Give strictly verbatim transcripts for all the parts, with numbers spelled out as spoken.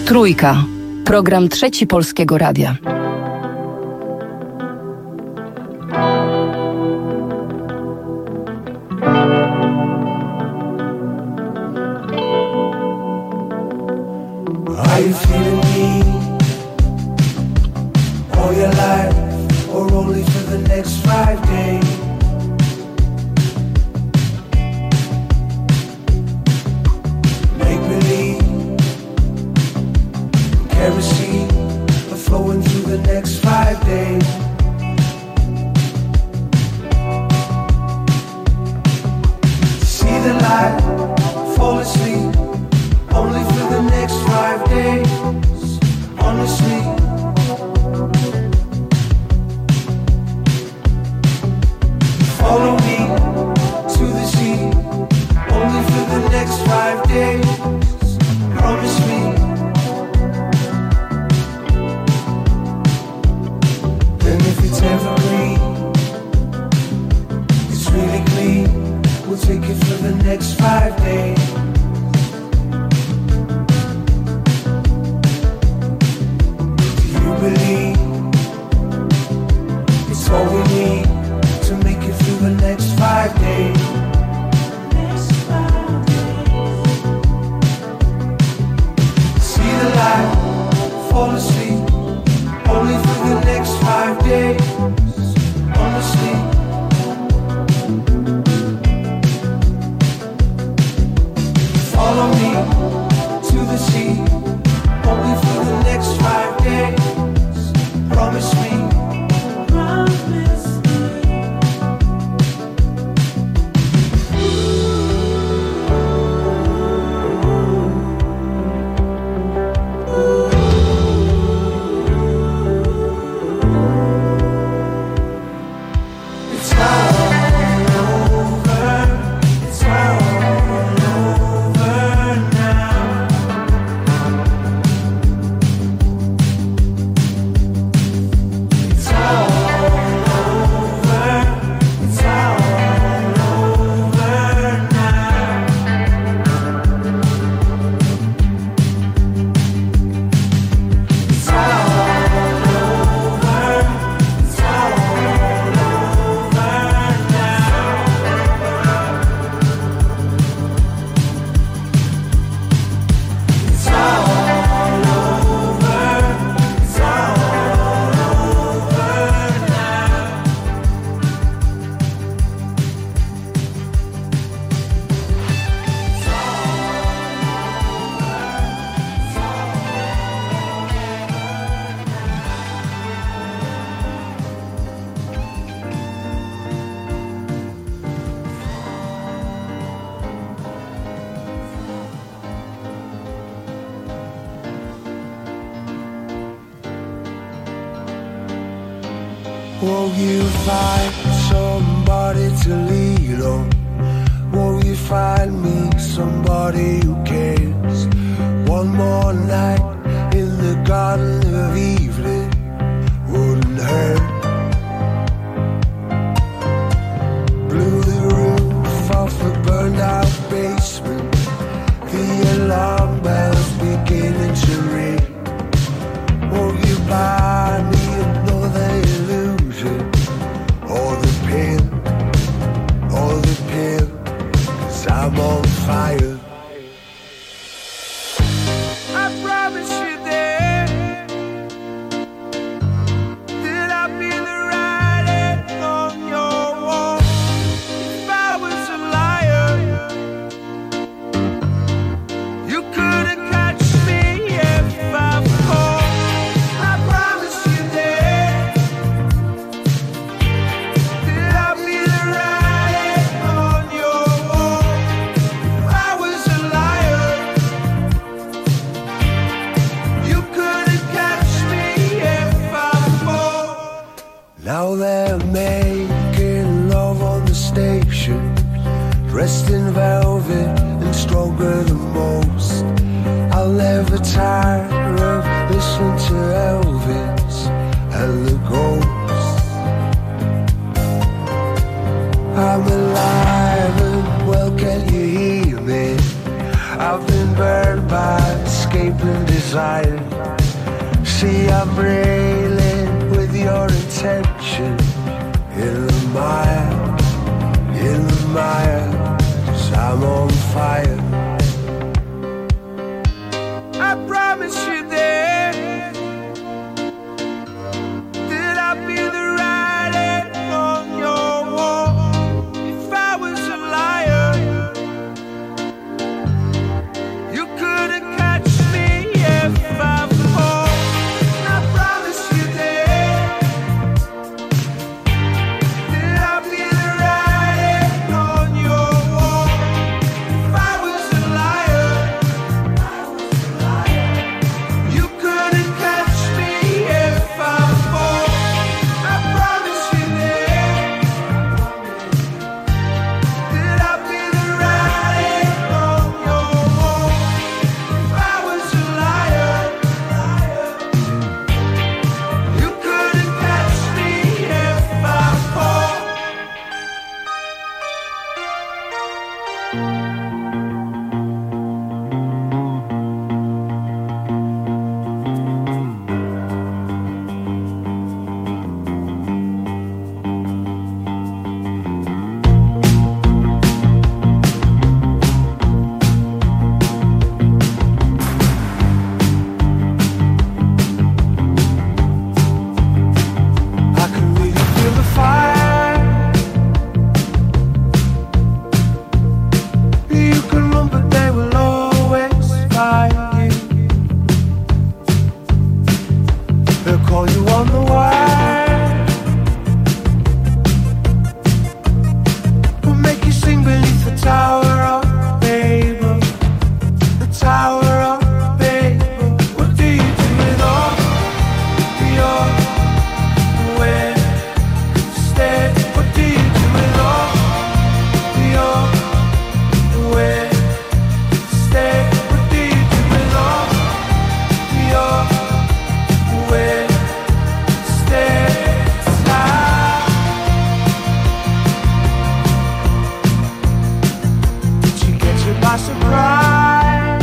Trójka. Program Trzeci Polskiego Radia. Are you feeling me all your life, or only for the next five days? Make believe kerosene are flowing through the next five days. See the light, fall asleep, only for the next five days. Honestly, follow me to the sea, only for the next five days. Promise me. And if it's evergreen, it's really clean, we'll take it for the next five days. Believe it's all we need to make it through the next five days. Next five days. See the light, fall asleep, only for the next five days. Honestly, follow me to the sea, only for the next five days. Promise me, promise me. It's all over, it's all over now. It's all over, it's all over now. It's all over, it's all over now. It's all over, it's all over now. Won't you find somebody to lean on? Won't you find me somebody who cares? One more night in the Garden of Evening wouldn't hurt. Blew the roof off a burned out basement, the alarm bells beginning to ring. Won't you buy me another illusion, or the pill, or the pill, 'cause I'm on fire. I promise you that, that I'll be the writing on your wall. If I was a liar, you couldn't catch me if I fall. I promise you that, that I'll be the writing on your wall. If I was a liar, you couldn't catch me if I fall. Now they're making love on the station, dressed in velvet and stronger than most. I'll never tire of listening to Elvis and the Ghosts. I'm alive and well, can you hear me? I've been burned by escape flipping desire. See, I'm railing with your intention. In the mire, in the mire, 'cause I'm on fire. I promise you that, that I'll be the writing on your wall. If I was a liar, you couldn't catch me if I fall. I promise you that, that I'll be the writing on your wall. If I was a liar, you couldn't catch me if I fall. I promise you that, that I'll be the writing on your wall. If I was a liar, you couldn't catch me if I fall. I can really feel the fire. You can run, but they will always find you. They'll call you on the wire, will make you sing beneath the Tower of Babel. The Tower of Babel. What do you do with all your wasted? What do you do with all your wasted? What do you do with all your wasted time? Did she get you by surprise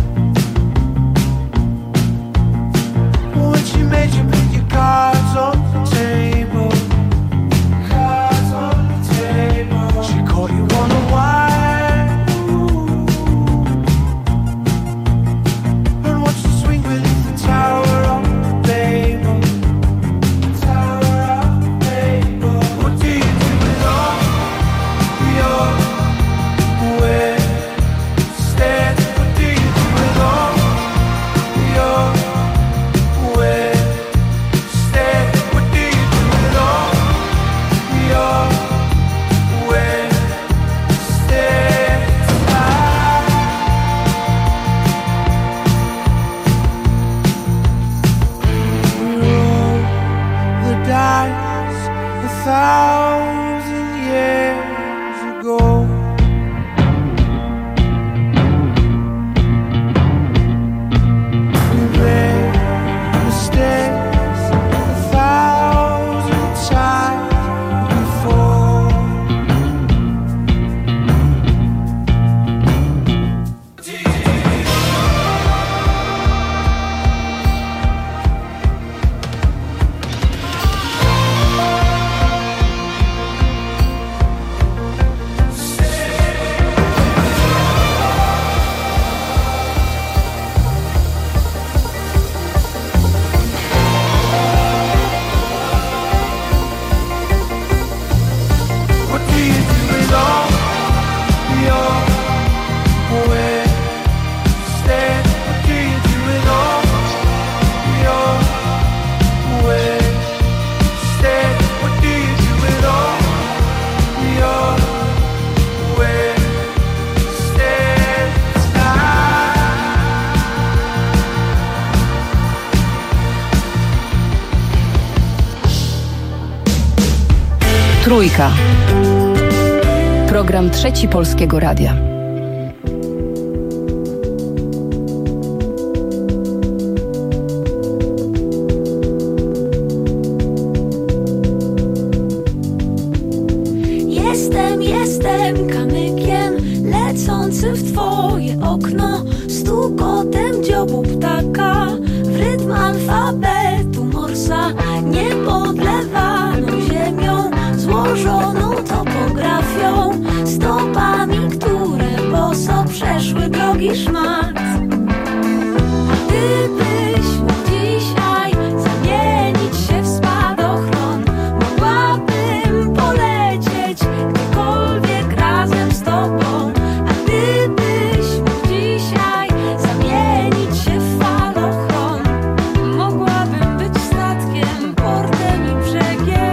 when she made you put your cards on the table? Cards on the table. She caught you on the wire and watched you swing beneath the Tower of Babel. Tower of Babel. What do you do with all your wasted? What do you do with all your wasted? What do you do with all your wasted time? We roll the dice a thousand years ago. We made mistakes a thousand times before. What do you do with all your wasted? What do you do with all your wasted? What do you do with all your wasted time? Trójka. Program Trzeci Polskiego Radia. Jestem, jestem kamykiem, lecz lecący w twoje okno stukotem dziobu ptaka, w rytm alfabetu Morsa, niepodlewaną ziemią, złożoną topografią, stopami, które boso przeszły drogi szmat. Gdybyś mógł dzisiaj zamienić się w spadochron, mogłabym polecieć gdziekolwiek razem z tobą. A gdybyś mógł dzisiaj zamienić się w falochron, mogłabym być statkiem, portem i brzegiem.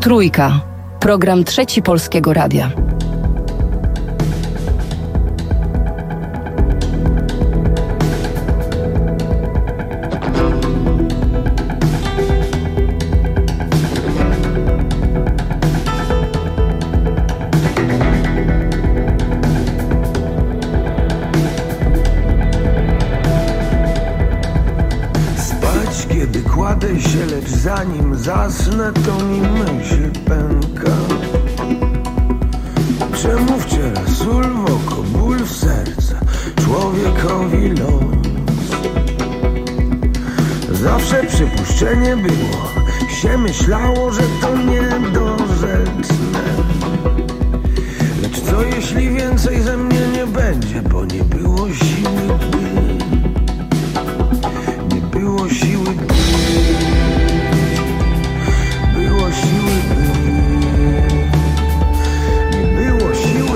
Trójka. Program Trzeci Polskiego Radia. Się, lecz zanim zasnę, to mi myśl pęka. Czemu wciera sól w oko, ból w serce człowiekowi los? Zawsze przypuszczenie było, się myślało, że to niedorzeczne. Lecz co jeśli więcej ze mnie nie będzie, bo nie było siły być, nie było siły być. Siły być, nie było siły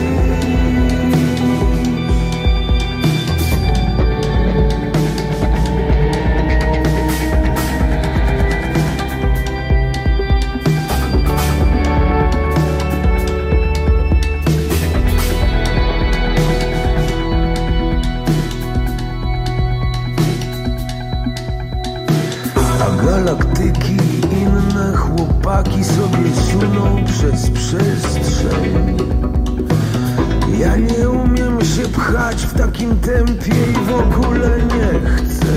a galaktyki inne chłopaki sobie suną przez przestrzeń. Ja nie umiem się pchać w takim tempie i w ogóle nie chcę.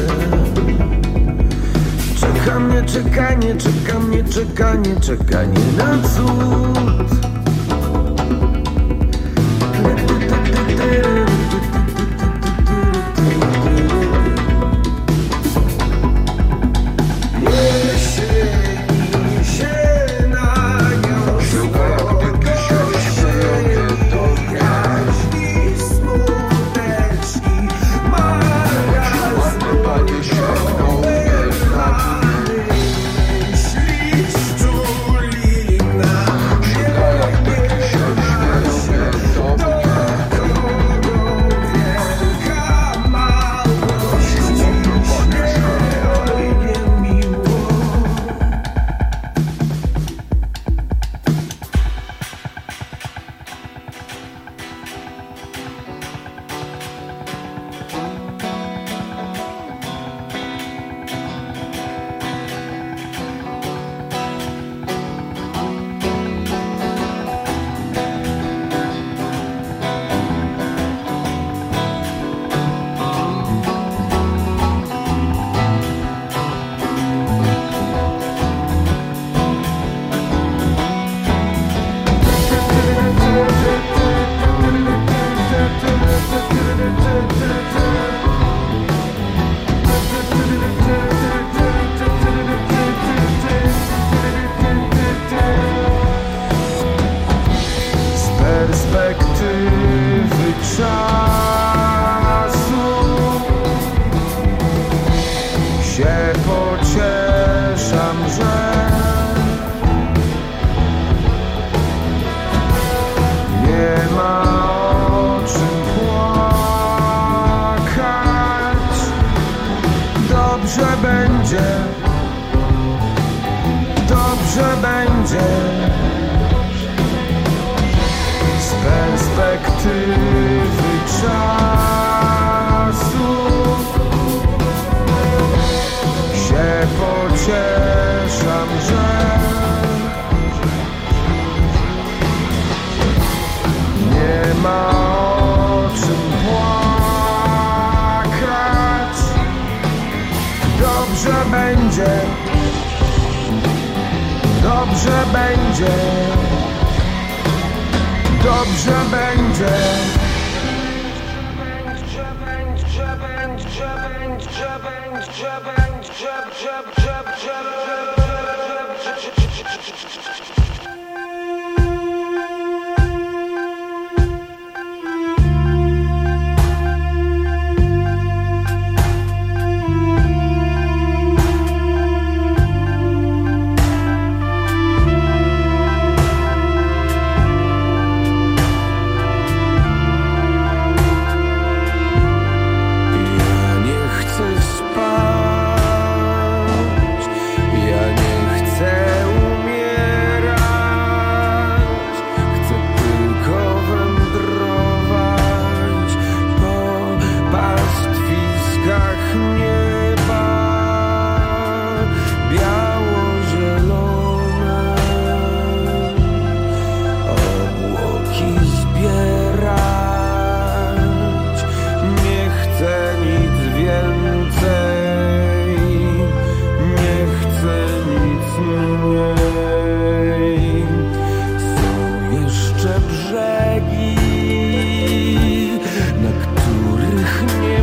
Czeka mnie czekanie, czeka mnie czekanie, czekanie na cud. Ja nieba biało-zielone, obłoki zbierać, nie chcę nic więcej, nie chcę nic mniej. Są jeszcze brzegi, na których nie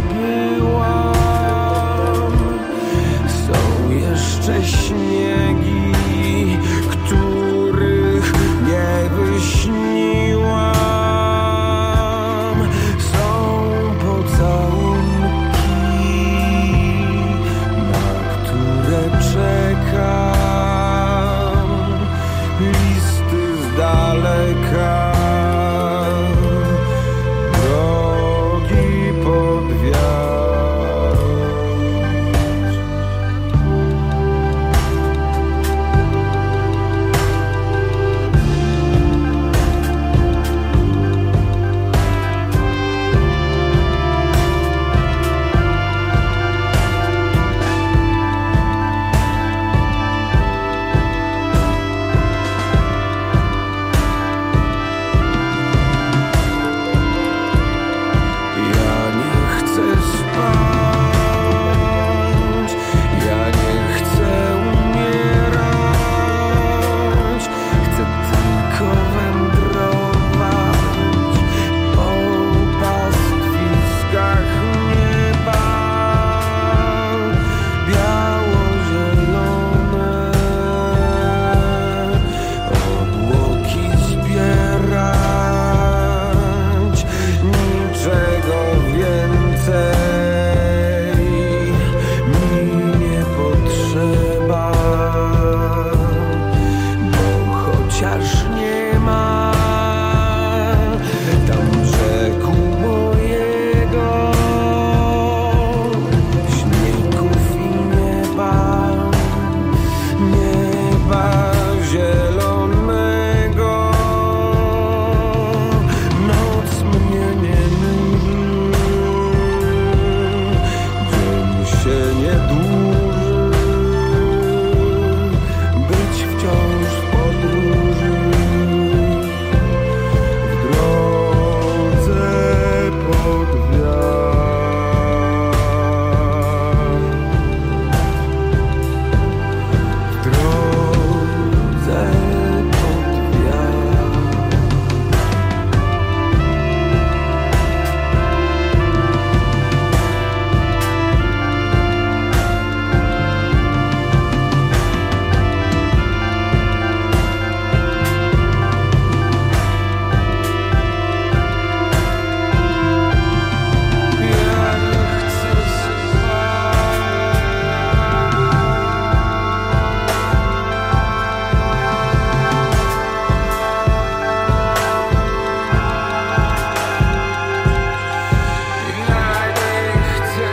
byłam. Są jeszcze śniegi, których nie wyśniłam. Są pocałunki, na które czekam, listy z daleka, drogi pod wiatr. Ja nie chcę spać, ja nie chcę umierać, chcę tylko wędrować po pastwiskach nieba biało-zielone, obłoki zbierać, niczego więcej mi nie potrzeba, bo chociaż nie ma tam brzegu mojego, śniegów i nieba, nieba zielonego, noc mnie nie nuży, dzień się nie dłuży, być wciąż w podróży, w drodze pod wiatr, w drodze pod wiatr. Ja nie chcę spać, ja nie chcę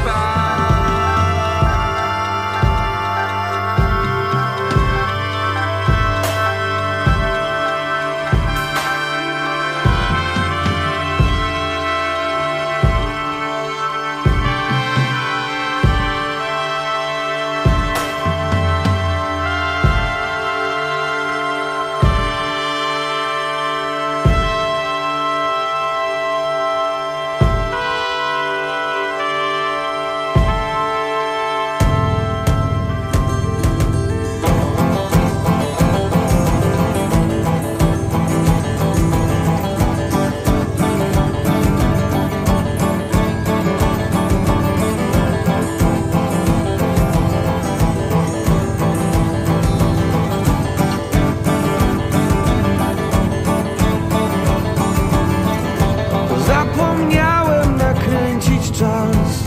Zapomniałem nakręcić czas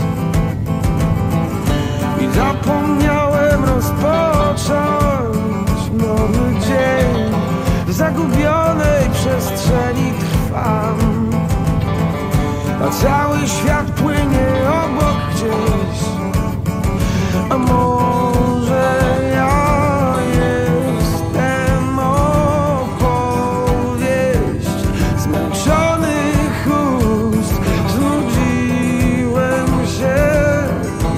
i zapomniałem rozpocząć nowy dzień. W zagubionej przestrzeni trwam, a cały świat płynie obok gdzieś. A może ja jestem opowieść zmęczonych ust, znudziłem się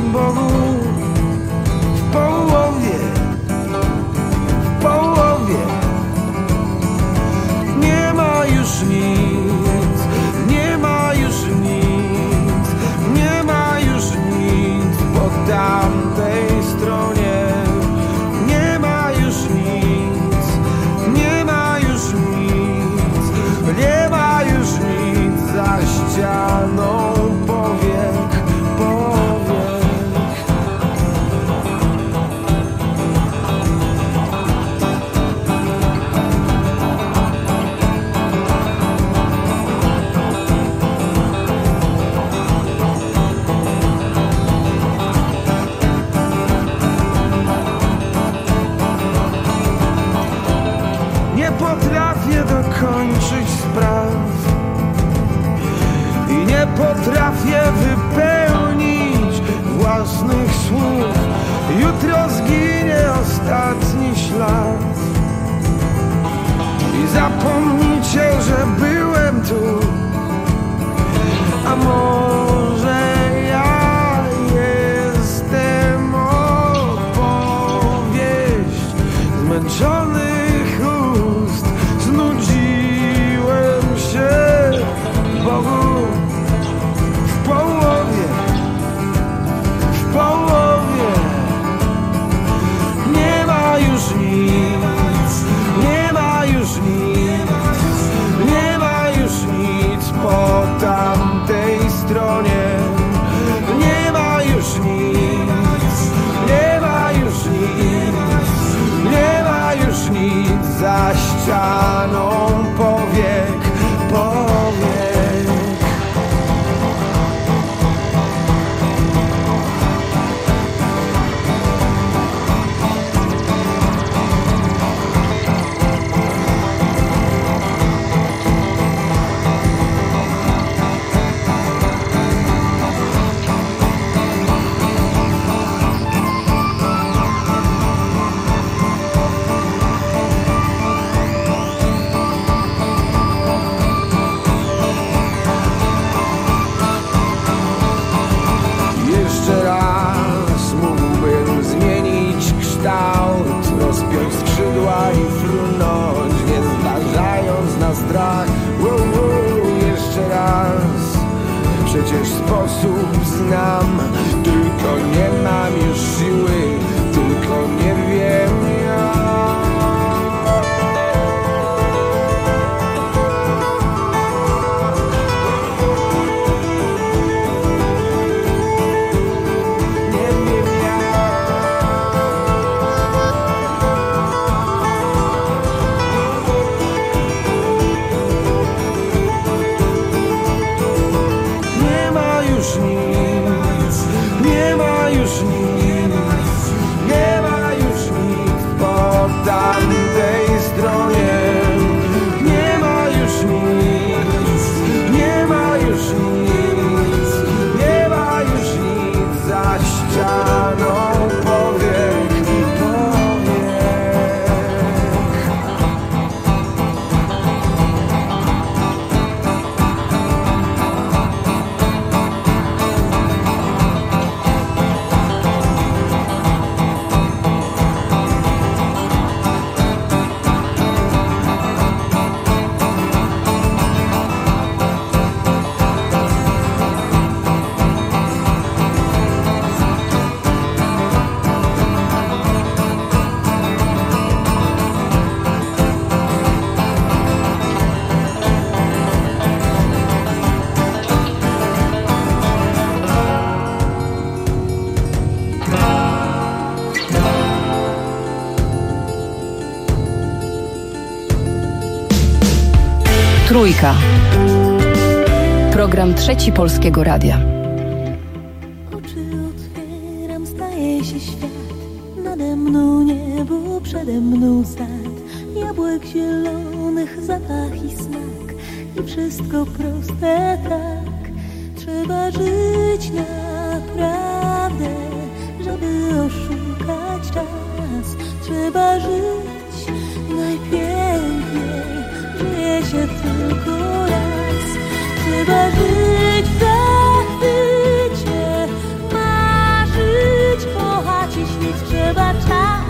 potrafię wypełnić własnych słów. Jutro zginie ostatni ślad i zapomnicie, że byłem tu. A może ja jestem opowieść zmęczonych ust. Znudziłem się Bogu w połowie, w połowie. Nie ma już nic, nie ma już nic, nie ma już nic po tamtej stronie. Nie ma już nic, nie ma już nic, nie ma już nic za ścianą powiek, powiek. Jeszcze raz mógłbym zmienić kształt, rozpiąć skrzydła i frunąć, nie zważając na strach. Wow, wow, jeszcze raz, przecież sposób znam, tylko nie mam już siły, tylko nie wiem jak. Trójka. Program Trzeci Polskiego Radia. Oczy otwieram, staje się świat. Nade mną niebo, przede mną sad. Jabłek zielonych, zapach i smak. I wszystko proste tak. Trzeba żyć naprawdę, żeby oszukać czas. Trzeba żyć najpiękniej. Żyje się tylko raz. Trzeba żyć w zachwycie, marzyć, kochać i śnić. Trzeba czas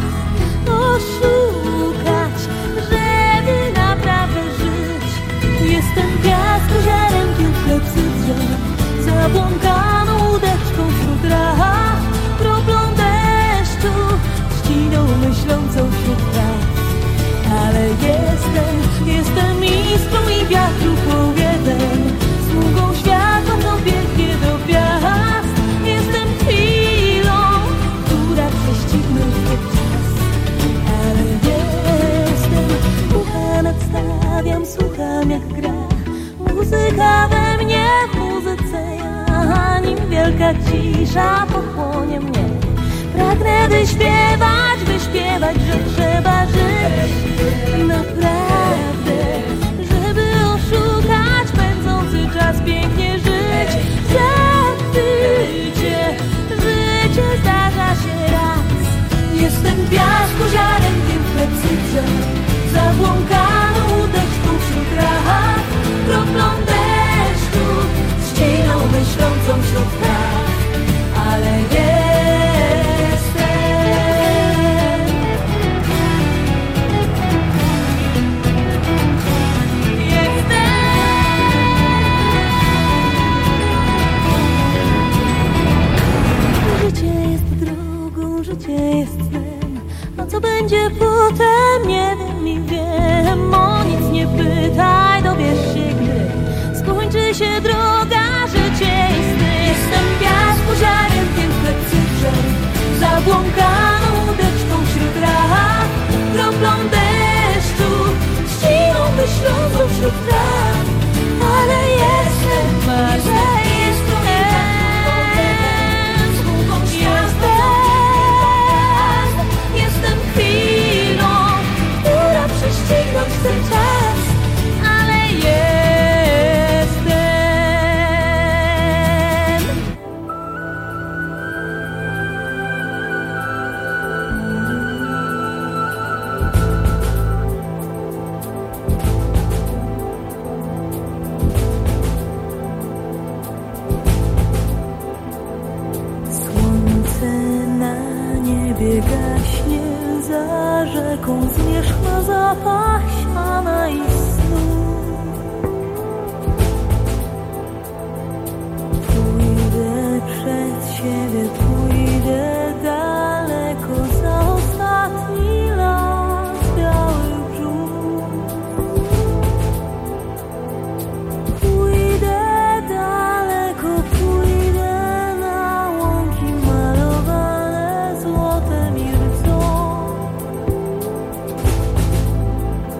oszukać, żeby naprawdę żyć. Jestem piasku, ziarenkiem w klepsydrze, zabłąkaną łódeczką wśród raf, kroplą deszczu, ściną myślącą wśród traw. Ale jestem, jestem iskrą i wiatru powietem, smugą światła dobiegnie do gwiazd. Jestem chwilą, która prześcignąć czas. Ale jestem, ucha nadstawiam, słucham jak gra muzyka we mnie, w muzyce ja, nim wielka cisza pochłonie mnie. Pragnę wyśpiewać, wyśpiewać, że trzeba żyć naprawdę, żeby oszukać pędzący czas, pięknie żyć. Jestem piasku, ziarenkiem w klepsydrze, zabłąkaną łódeczką wśród raf, kroplą deszczu, trzciną myślącą wśród traw, ale jestem. Jestem. Życie jest drogą, życie jest snem, a co będzie potem, nie wiem i wiem. O nic nie pytaj, dowiesz się, gdy skończy się droga, życie jest snem. Jestem piasku, ziarenkiem w klepsydrze, zabłąkaną łódeczką wśród raf, kroplą deszczu, trzciną myślącą wśród traw, ale jestem, że jestem. Jestem chwilą, która prześcignąć chce czas, ale jestem. Słońce na niebie gaśnie, za rzeką zmierzchła zapach siana i snu. Pójdę przed siebie, pójdę daleko za ostatni las białych brzuch. Pójdę daleko, pójdę na łąki malowane złotem i rdzą.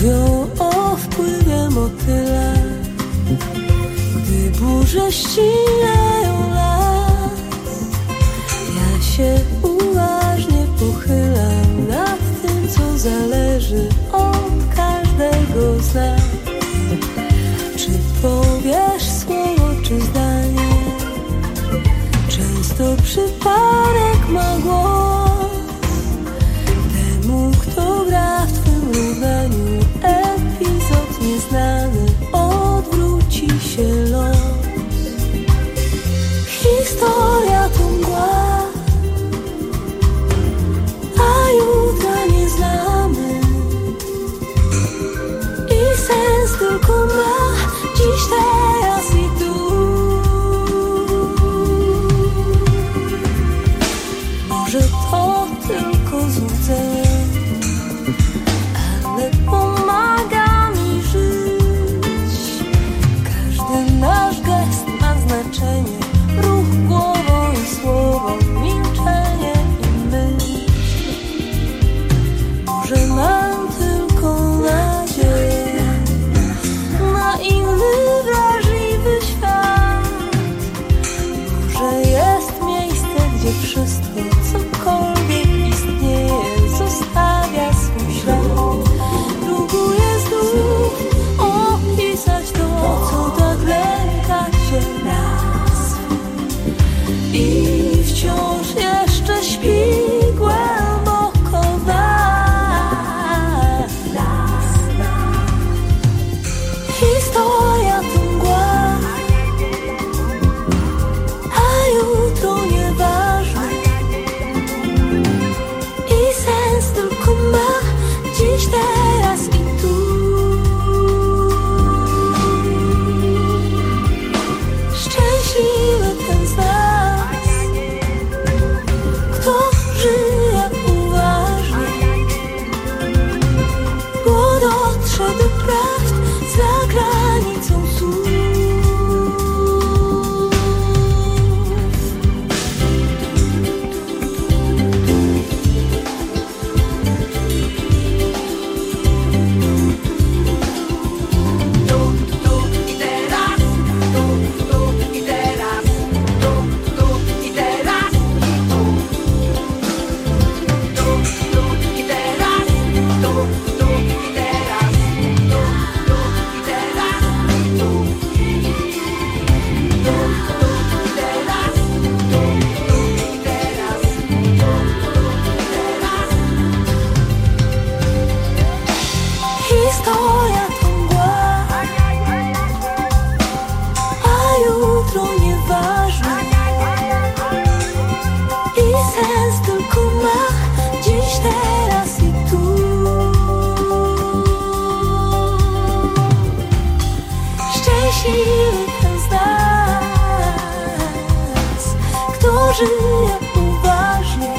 Mówią o wpływie motyla, gdy burze ścinają las. Ja się uważnie pochylam nad tym, co zależy od każdego z nas. Czy powiesz słowo, czy zdanie? Często przypadek ma głos. Temu, kto gra w twym równaniu epizod nieznany, odwróci się los. Historia to mgła, a jutra nie znamy. I sens tylko ma dziś, teraz i tu. Może to tylko złudzenie, ale pomaga mi żyć. Każdy nasz gest ma znaczenie, ruch głową i słowo, milczenie i myśl. Może mam tylko nadzieję na inny, wrażliwy świat. Może jest miejsce, gdzie wszystko, cokolwiek istnieje, zostawia swój ślad. Próbuję znów opisać to, co tak lęka cię nas. I wciąż jeszcze śpi głęboko w nas. Historia to mgła, a jutro nieważne. I sens tylko ma dziś, teraz i tu. Szczęśliwy ten z nas, kto żyje uważnie, bo dotrze do prawd za granicą słów. Historia to mgła, a jutro nieważne. I sens tylko ma dziś, teraz i tu. Szczęśliwy ten z nas, kto żyje uważnie,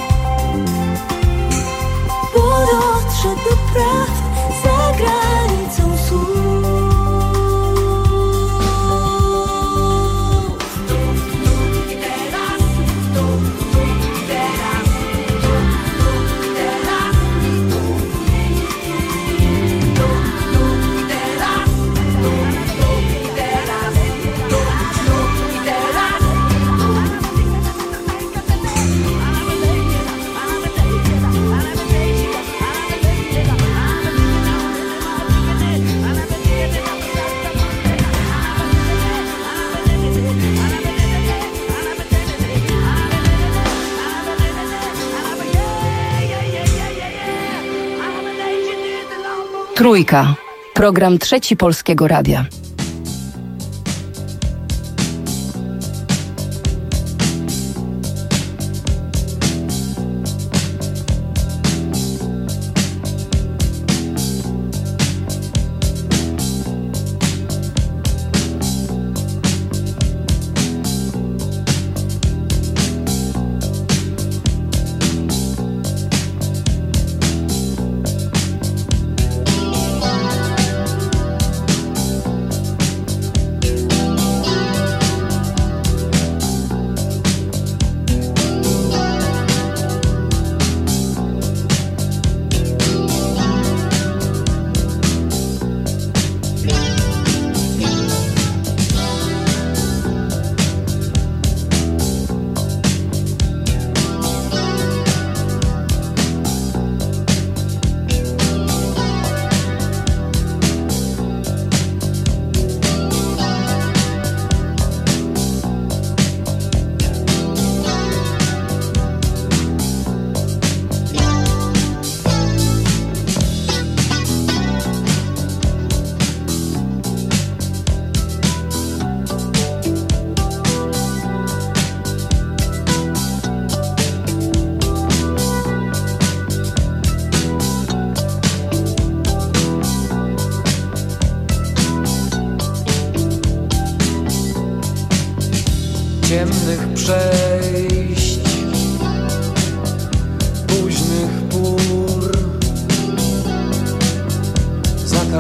bo dotrze do prawd za granicą słów. Trójka. Program Trzeci Polskiego Radia.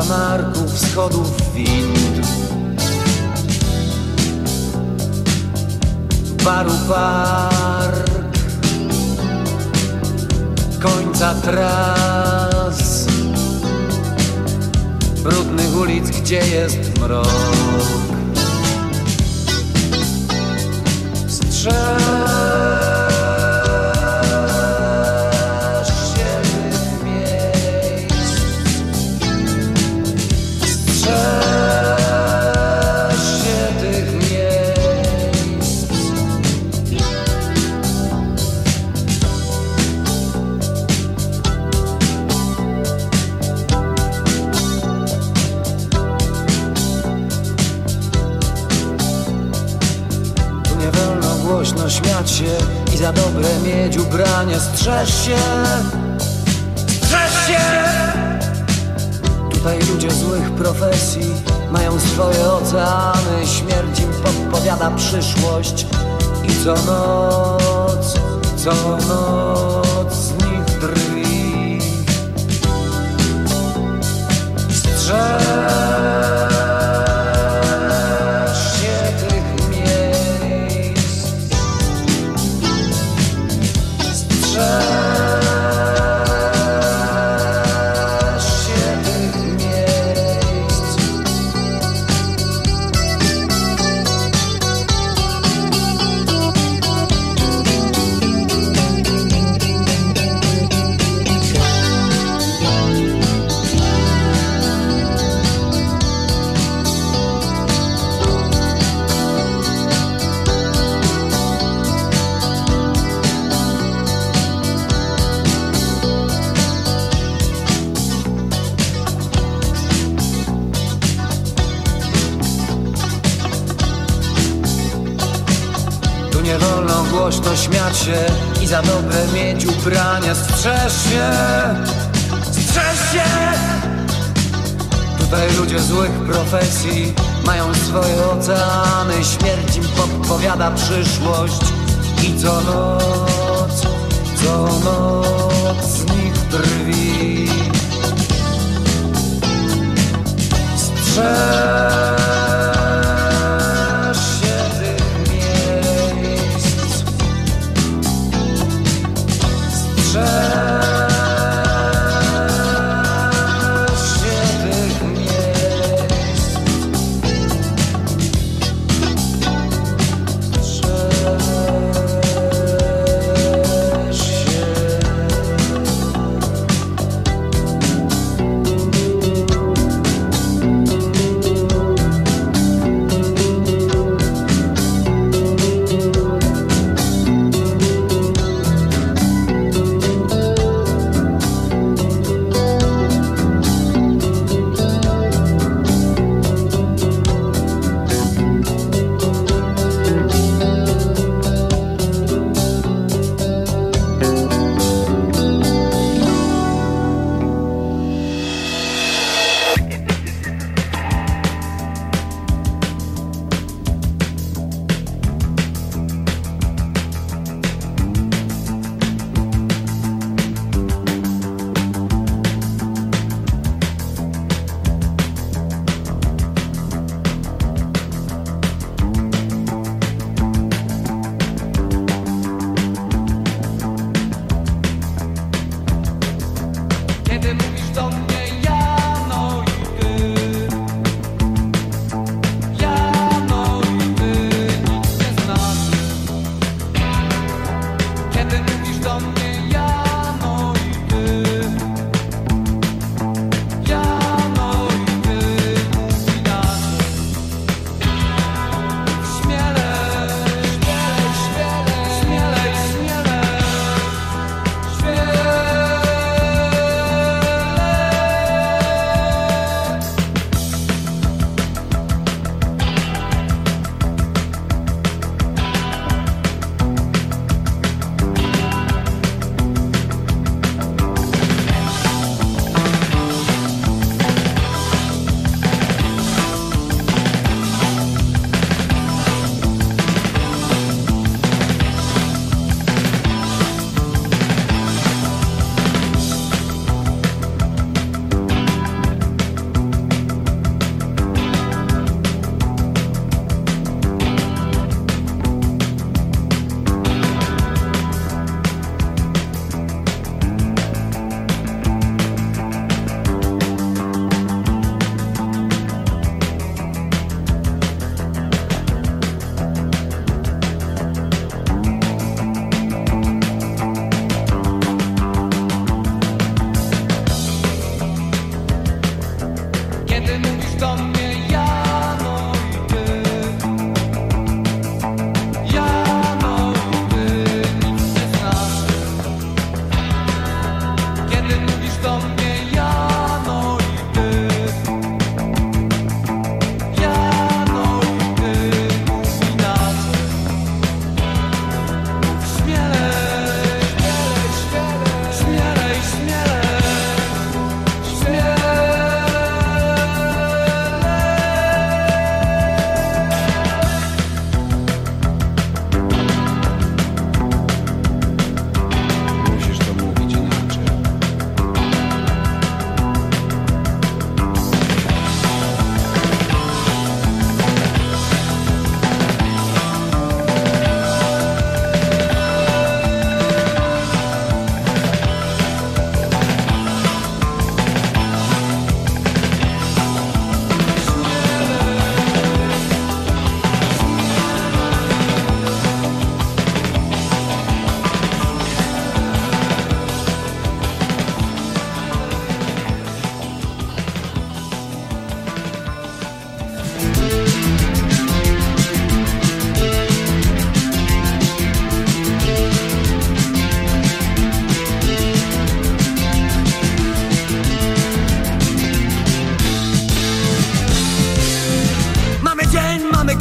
zakamarków, schodów wind, baru park, końca tras, brudnych ulic, gdzie jest mrok. Strzeż się tych miejsc, strzeż się tych miejsc. Tu nie wolno głośno śmiać się i za dobre mieć ubranie. Strzeż się, strzeż się. Tutaj ludzie złych profesji mają swoje oceany. Śmierć im podpowiada przyszłość i co noc, co noc z nich drwi. Strzeż się tych miejsc, strzeż się tych miejsc. Tu nie wolno głośno śmiać się i za dobre mieć ubrania. Strzeż się, strzeż się. Tutaj ludzie złych profesji mają swoje oceany. Śmierć im podpowiada przyszłość i co noc, co noc z nich drwi. Strzeż się tych miejsc, strzeż się tych miejsc, strzeż się. Kiedy mówisz do mnie ja, no i ty, ja, no i ty, nic nie znaczy. Kiedy mówisz do mnie ja, no i ty, ja, no i ty, mów inaczej. Śmielej, śmielej, śmielej, śmielej, śmielej, śmielej.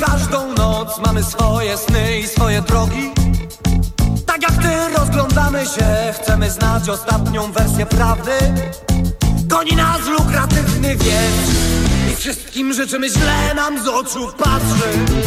każdą noc mamy swoje sny i swoje drogi. Tak jak ty rozglądamy się, chcemy znać ostatnią wersję prawdy. Goni nas lukratywny wieś i wszystkim życzymy, źle nam z oczu patrzy.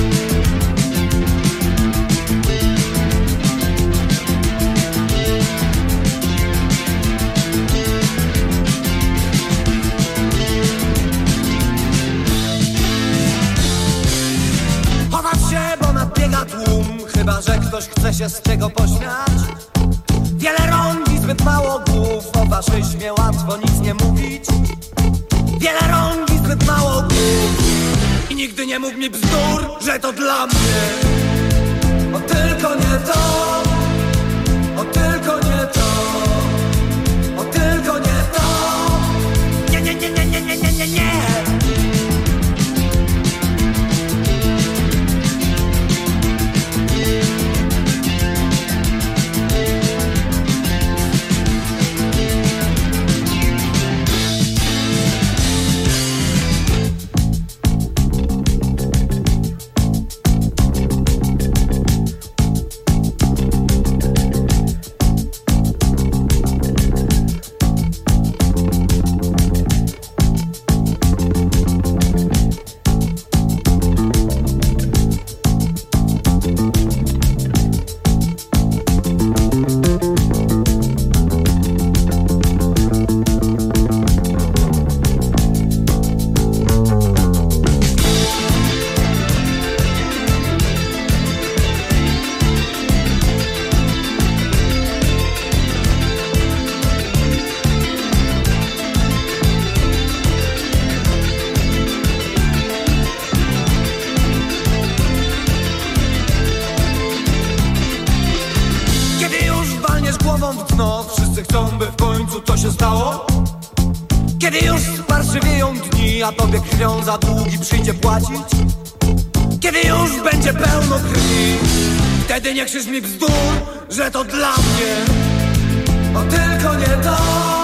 Tłum, chyba że ktoś chce się z tego pośmiać. Wiele rąk i zbyt mało głów, o faszyzmie łatwo nic nie mówić. Wiele rąk i zbyt mało głów i nigdy nie mów mi bzdur, że to dla mnie. O tylko nie to, o tylko nie to, o tylko nie to. Nie, nie, nie, nie, nie, nie, nie, nie, nie. Wszyscy chcą, by w końcu to się stało. Kiedy już sparszywieją dni, a tobie krwią za długi przyjdzie płacić. Kiedy już będzie pełno krwi, wtedy nie krzyż mi bzdur, że to dla mnie. O tylko nie to.